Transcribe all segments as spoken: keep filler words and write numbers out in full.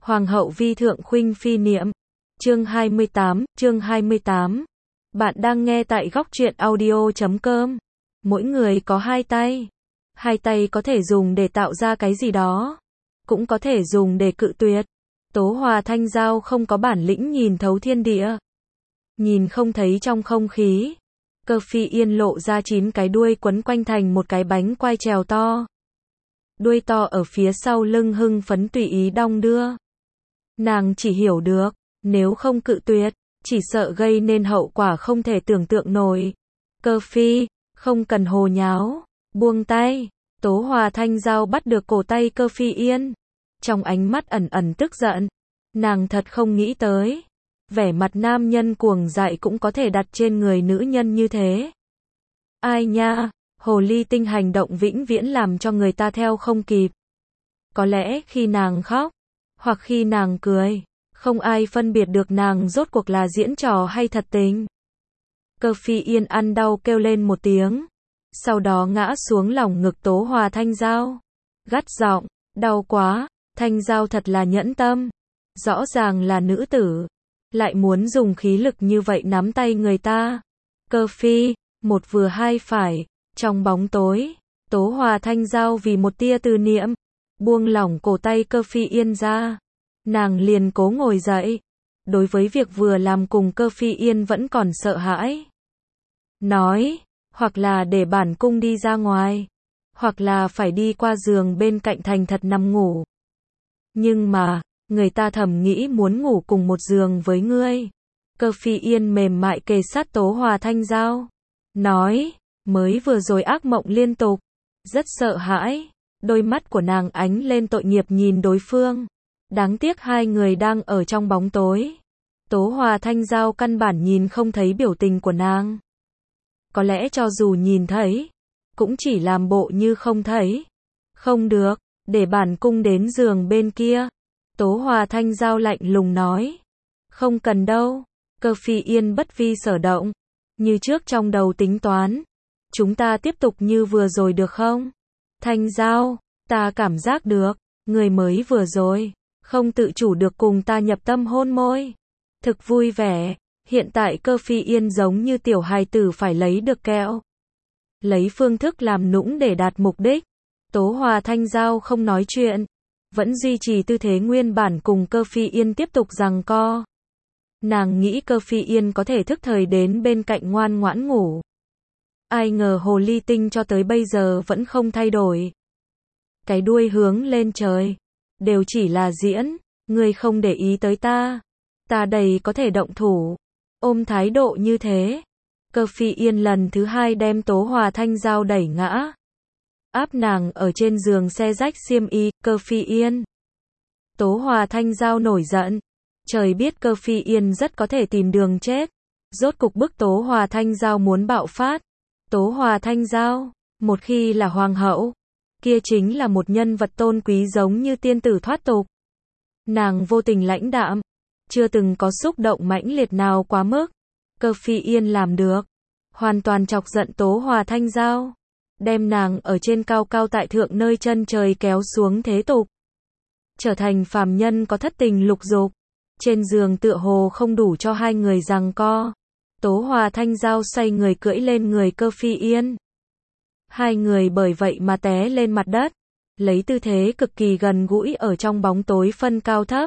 Hoàng hậu vi thượng khuynh phi niệm. Chương hai mươi tám, chương hai mươi tám. Bạn đang nghe tại góc truyện audio chấm com. Mỗi người có hai tay. Hai tay có thể dùng để tạo ra cái gì đó, cũng có thể dùng để cự tuyệt. Tố Hòa Thanh Giao không có bản lĩnh nhìn thấu thiên địa. Nhìn không thấy trong không khí. Cơ Phi Yên lộ ra chín cái đuôi quấn quanh thành một cái bánh quai trèo to. Đuôi to ở phía sau lưng hưng phấn tùy ý đong đưa. Nàng chỉ hiểu được, nếu không cự tuyệt, chỉ sợ gây nên hậu quả không thể tưởng tượng nổi. Cơ Phi, không cần hồ nháo, buông tay. Tố Hòa Thanh Giao bắt được cổ tay Cơ Phi Yên. Trong ánh mắt ẩn ẩn tức giận. Nàng thật không nghĩ tới. Vẻ mặt nam nhân cuồng dại cũng có thể đặt trên người nữ nhân như thế. Ai nha, hồ ly tinh hành động vĩnh viễn làm cho người ta theo không kịp. Có lẽ khi nàng khóc, hoặc khi nàng cười, không ai phân biệt được nàng rốt cuộc là diễn trò hay thật tình. Cơ Phi Yên ăn đau kêu lên một tiếng, sau đó ngã xuống lòng ngực Tố Hòa Thanh Giao. Gắt giọng, đau quá, Thanh Giao thật là nhẫn tâm. Rõ ràng là nữ tử, lại muốn dùng khí lực như vậy nắm tay người ta. Cơ Phi, một vừa hai phải, trong bóng tối, Tố Hòa Thanh Giao vì một tia tư niệm, buông lỏng cổ tay Cơ Phi Yên ra. Nàng liền cố ngồi dậy. Đối với việc vừa làm cùng Cơ Phi Yên vẫn còn sợ hãi. Nói, hoặc là để bản cung đi ra ngoài, hoặc là phải đi qua giường bên cạnh thành thật nằm ngủ. Nhưng mà, người ta thầm nghĩ muốn ngủ cùng một giường với ngươi. Cơ Phi Yên mềm mại kề sát Tố Hòa Thanh Giao. Nói, mới vừa rồi ác mộng liên tục. Rất sợ hãi. Đôi mắt của nàng ánh lên tội nghiệp nhìn đối phương. Đáng tiếc hai người đang ở trong bóng tối. Tố Hòa Thanh Giao căn bản nhìn không thấy biểu tình của nàng. Có lẽ cho dù nhìn thấy, cũng chỉ làm bộ như không thấy. Không được, để bản cung đến giường bên kia. Tố Hòa Thanh Giao lạnh lùng nói. Không cần đâu. Cơ Phi Yên bất vi sở động. Như trước trong đầu tính toán. Chúng ta tiếp tục như vừa rồi được không? Thanh Giao, ta cảm giác được, người mới vừa rồi, không tự chủ được cùng ta nhập tâm hôn môi. Thực vui vẻ. Hiện tại Cơ Phi Yên giống như tiểu hài tử phải lấy được kẹo. Lấy phương thức làm nũng để đạt mục đích. Tố Hòa Thanh Giao không nói chuyện. Vẫn duy trì tư thế nguyên bản cùng Cơ Phi Yên tiếp tục giằng co. Nàng nghĩ Cơ Phi Yên có thể thức thời đến bên cạnh ngoan ngoãn ngủ. Ai ngờ hồ ly tinh cho tới bây giờ vẫn không thay đổi. Cái đuôi hướng lên trời. Đều chỉ là diễn. Ngươi không để ý tới ta. Ta đầy có thể động thủ. Ôm thái độ như thế. Cơ Phi Yên lần thứ hai đem Tố Hòa Thanh Giao đẩy ngã. Áp nàng ở trên giường xe rách xiêm y. Cơ Phi Yên. Tố Hòa Thanh Giao nổi giận. Trời biết Cơ Phi Yên rất có thể tìm đường chết. Rốt cục bức Tố Hòa Thanh Giao muốn bạo phát. Tố Hòa Thanh Giao, một khi là hoàng hậu, kia chính là một nhân vật tôn quý giống như tiên tử thoát tục. Nàng vô tình lãnh đạm, chưa từng có xúc động mãnh liệt nào quá mức. Cơ Phi Yên làm được, hoàn toàn chọc giận Tố Hòa Thanh Giao, đem nàng ở trên cao cao tại thượng nơi chân trời kéo xuống thế tục, trở thành phàm nhân có thất tình lục dục. Trên giường tựa hồ không đủ cho hai người giằng co. Tố Hòa Thanh Giao xoay người cưỡi lên người Cơ Phi Yên. Hai người bởi vậy mà té lên mặt đất, lấy tư thế cực kỳ gần gũi ở trong bóng tối phân cao thấp.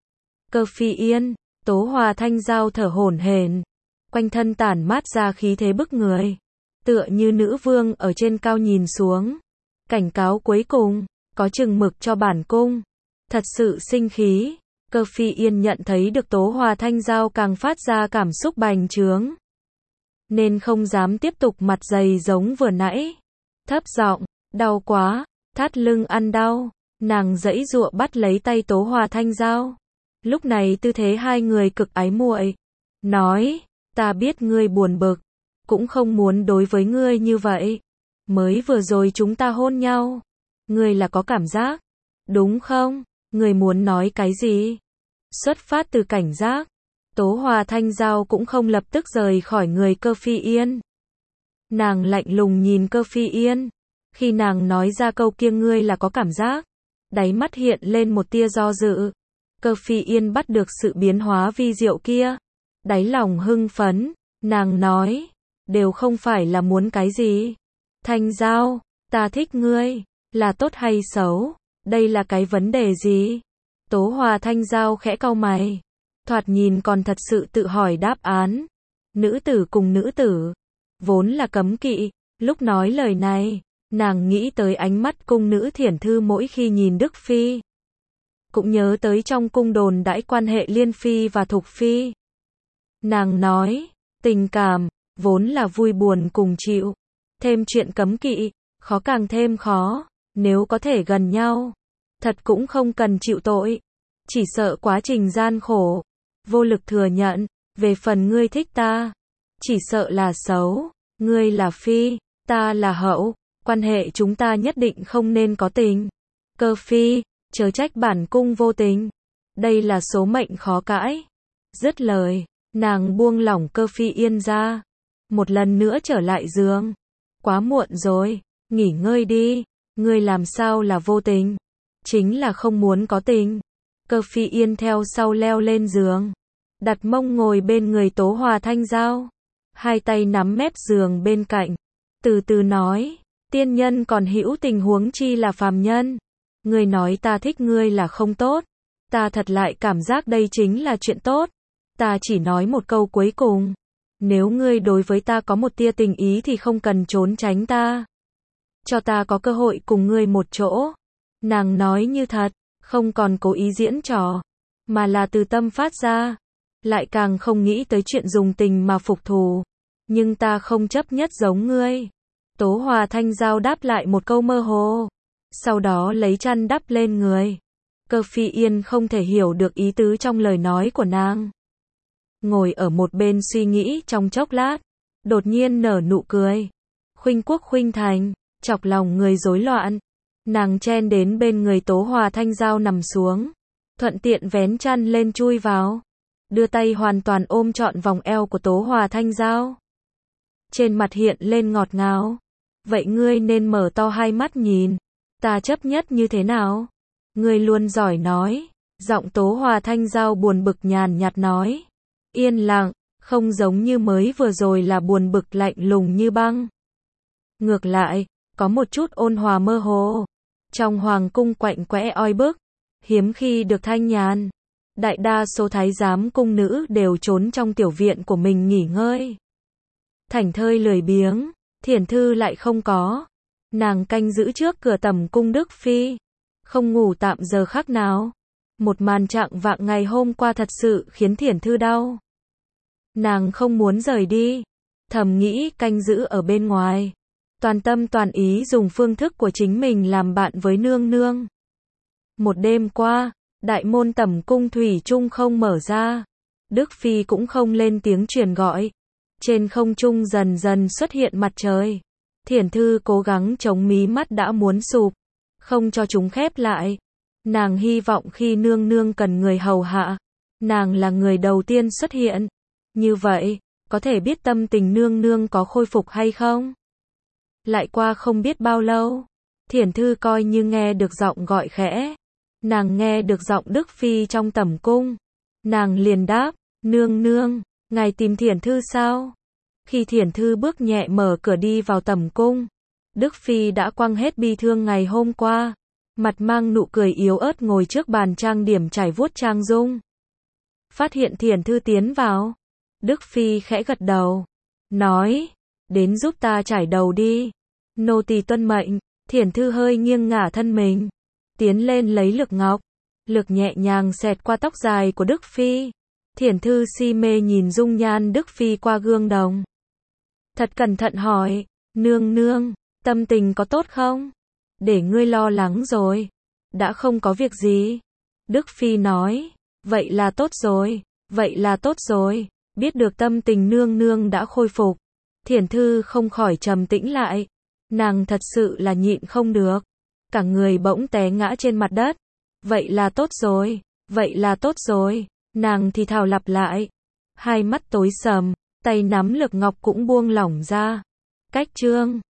Cơ Phi Yên, Tố Hòa Thanh Giao thở hổn hển, quanh thân tản mát ra khí thế bức người, tựa như nữ vương ở trên cao nhìn xuống. Cảnh cáo cuối cùng, có chừng mực cho bản cung. Thật sự sinh khí. Cơ Phi Yên nhận thấy được Tố Hòa Thanh Giao càng phát ra cảm xúc bành trướng, nên không dám tiếp tục mặt dày giống vừa nãy. Thấp giọng, đau quá, thắt lưng ăn đau. Nàng giãy giụa bắt lấy tay Tố Hòa Thanh Giao. Lúc này tư thế hai người cực ái muội. Nói, ta biết ngươi buồn bực, cũng không muốn đối với ngươi như vậy. Mới vừa rồi chúng ta hôn nhau, ngươi là có cảm giác, đúng không? Ngươi muốn nói cái gì? Xuất phát từ cảnh giác, Tố Hòa Thanh Giao cũng không lập tức rời khỏi người Cơ Phi Yên. Nàng lạnh lùng nhìn Cơ Phi Yên. Khi nàng nói ra câu kia ngươi là có cảm giác, đáy mắt hiện lên một tia do dự. Cơ Phi Yên bắt được sự biến hóa vi diệu kia, đáy lòng hưng phấn, nàng nói, đều không phải là muốn cái gì. Thanh Giao, ta thích ngươi, là tốt hay xấu, đây là cái vấn đề gì? Tố Hòa Thanh Giao khẽ cau mày, thoạt nhìn còn thật sự tự hỏi đáp án. Nữ tử cùng nữ tử, vốn là cấm kỵ, lúc nói lời này, nàng nghĩ tới ánh mắt cung nữ Thiển Thư mỗi khi nhìn Đức Phi. Cũng nhớ tới trong cung đồn đãi quan hệ Liên Phi và Thục Phi. Nàng nói, tình cảm, vốn là vui buồn cùng chịu. Thêm chuyện cấm kỵ, khó càng thêm khó, nếu có thể gần nhau. Thật cũng không cần chịu tội. Chỉ sợ quá trình gian khổ, vô lực thừa nhận, về phần ngươi thích ta. Chỉ sợ là xấu, ngươi là phi, ta là hậu, quan hệ chúng ta nhất định không nên có tình. Cơ Phi, chớ trách bản cung vô tình. Đây là số mệnh khó cãi. Dứt lời, nàng buông lỏng Cơ Phi Yên ra. Một lần nữa trở lại giường. Quá muộn rồi, nghỉ ngơi đi. Ngươi làm sao là vô tình? Chính là không muốn có tình. Cơ Phi Yên theo sau leo lên giường, đặt mông ngồi bên người Tố Hòa Thanh Giao, hai tay nắm mép giường bên cạnh, từ từ nói, tiên nhân còn hữu tình huống chi là phàm nhân. Ngươi nói ta thích ngươi là không tốt, ta thật lại cảm giác đây chính là chuyện tốt. Ta chỉ nói một câu cuối cùng, nếu ngươi đối với ta có một tia tình ý thì không cần trốn tránh ta, cho ta có cơ hội cùng ngươi một chỗ. Nàng nói như thật, không còn cố ý diễn trò, mà là từ tâm phát ra, lại càng không nghĩ tới chuyện dùng tình mà phục thù. Nhưng ta không chấp nhất giống ngươi. Tố Hòa Thanh Giao đáp lại một câu mơ hồ, sau đó lấy chăn đắp lên người. Cơ Phi Yên không thể hiểu được ý tứ trong lời nói của nàng. Ngồi ở một bên suy nghĩ trong chốc lát, đột nhiên nở nụ cười. Khuynh quốc khuynh thành, chọc lòng người rối loạn. Nàng chen đến bên người Tố Hòa Thanh Giao nằm xuống, thuận tiện vén chăn lên chui vào, đưa tay hoàn toàn ôm trọn vòng eo của Tố Hòa Thanh Giao. Trên mặt hiện lên ngọt ngào. Vậy ngươi nên mở to hai mắt nhìn, ta chấp nhất như thế nào? Ngươi luôn giỏi nói. Giọng Tố Hòa Thanh Giao buồn bực nhàn nhạt nói. Yên lặng, không giống như mới vừa rồi là buồn bực lạnh lùng như băng. Ngược lại, có một chút ôn hòa mơ hồ. Trong hoàng cung quạnh quẽ oi bức, hiếm khi được thanh nhàn. Đại đa số thái giám cung nữ đều trốn trong tiểu viện của mình nghỉ ngơi. Thảnh thơi lười biếng, Thiển Thư lại không có. Nàng canh giữ trước cửa tẩm cung Đức Phi, không ngủ tạm giờ khắc nào. Một màn trạng vạng ngày hôm qua thật sự khiến Thiển Thư đau. Nàng không muốn rời đi, thầm nghĩ canh giữ ở bên ngoài, toàn tâm toàn ý dùng phương thức của chính mình làm bạn với nương nương. Một đêm qua, đại môn tẩm cung thủy chung không mở ra, Đức Phi cũng không lên tiếng truyền gọi. Trên không trung dần dần xuất hiện mặt trời. Thiển Thư cố gắng chống mí mắt đã muốn sụp, không cho chúng khép lại. Nàng hy vọng khi nương nương cần người hầu hạ, nàng là người đầu tiên xuất hiện. Như vậy, có thể biết tâm tình nương nương có khôi phục hay không? Lại qua không biết bao lâu, Thiển Thư coi như nghe được giọng gọi khẽ. Nàng nghe được giọng Đức Phi trong tẩm cung. Nàng liền đáp, nương nương, ngài tìm Thiển Thư sao? Khi Thiển Thư bước nhẹ mở cửa đi vào tẩm cung, Đức Phi đã quăng hết bi thương ngày hôm qua, mặt mang nụ cười yếu ớt ngồi trước bàn trang điểm trải vuốt trang dung. Phát hiện Thiển Thư tiến vào, Đức Phi khẽ gật đầu, nói, đến giúp ta trải đầu đi. Nô tỳ tuân mệnh. Thiển Thư hơi nghiêng ngả thân mình, tiến lên lấy lược ngọc, lược nhẹ nhàng xẹt qua tóc dài của Đức Phi. Thiển Thư si mê nhìn dung nhan Đức Phi qua gương đồng. Thật cẩn thận hỏi, nương nương, tâm tình có tốt không? Để ngươi lo lắng rồi. Đã không có việc gì. Đức Phi nói, vậy là tốt rồi, vậy là tốt rồi. Biết được tâm tình nương nương đã khôi phục, Thiển Thư không khỏi trầm tĩnh lại. Nàng thật sự là nhịn không được. Cả người bỗng té ngã trên mặt đất. Vậy là tốt rồi, vậy là tốt rồi. Nàng thì thào lặp lại. Hai mắt tối sầm, tay nắm lược ngọc cũng buông lỏng ra. Cách chương